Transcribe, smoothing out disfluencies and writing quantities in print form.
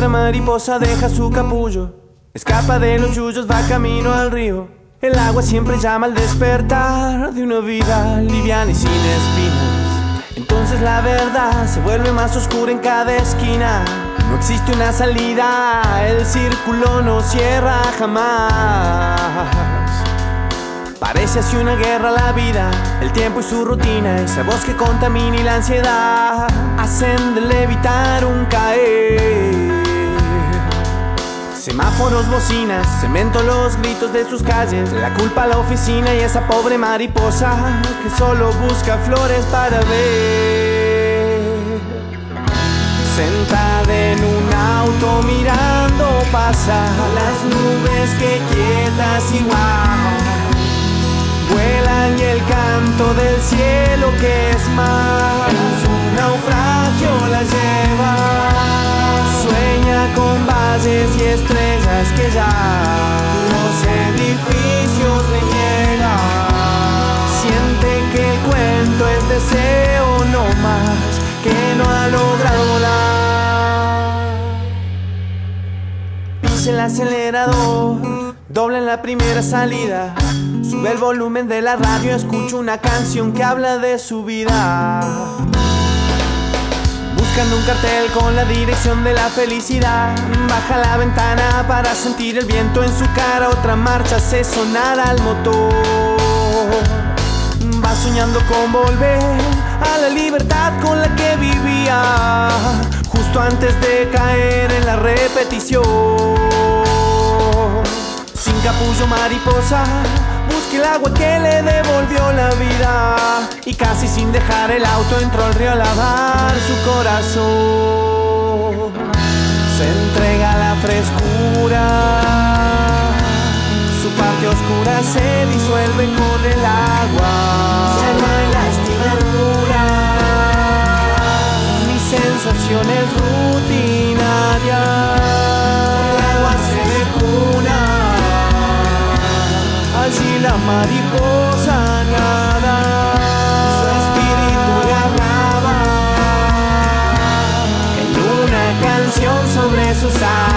otra mariposa deja su capullo, escapa de los yuyos, va camino al río. El agua siempre llama al despertar de una vida liviana y sin espinas. Entonces la verdad se vuelve más oscura en cada esquina. No existe una salida, el círculo no cierra jamás. Parece así una guerra la vida, el tiempo y su rutina. Esa voz que contamina y la ansiedad hacen del evitar un caer. Semáforos, bocinas, cemento, los gritos de sus calles, la culpa a la oficina y esa pobre mariposa que solo busca flores para ver. Sentada en un auto mirando pasar las nubes que quietas igual vuelan y el canto del cielo que es mar su naufragio la lleva. Sueña con valles y estrellas que ya los edificios le niegan. Siente que el cuento es deseo no más, que no ha logrado volar. Pisa el acelerador, dobla en la primera salida, sube el volumen de la radio, escucha una canción que habla de su vida. Buscando un cartel con la dirección de la felicidad, baja la ventana para sentir el viento en su cara. Otra marcha hace sonar al motor. Va soñando con volver a la libertad con la que vivía justo antes de caer en la repetición. Sin capullo mariposa, busca el agua que le devolvió la vida y casi sin dejar el auto entró al río a lavar su corazón. Se entrega a la frescura, su parte oscura se disuelve con el agua. Ya no hay lástima pura, ni sensaciones rutinarias. El agua se decuna, allí la mariposa nada, su espíritu grababa en una canción sobre sus alas.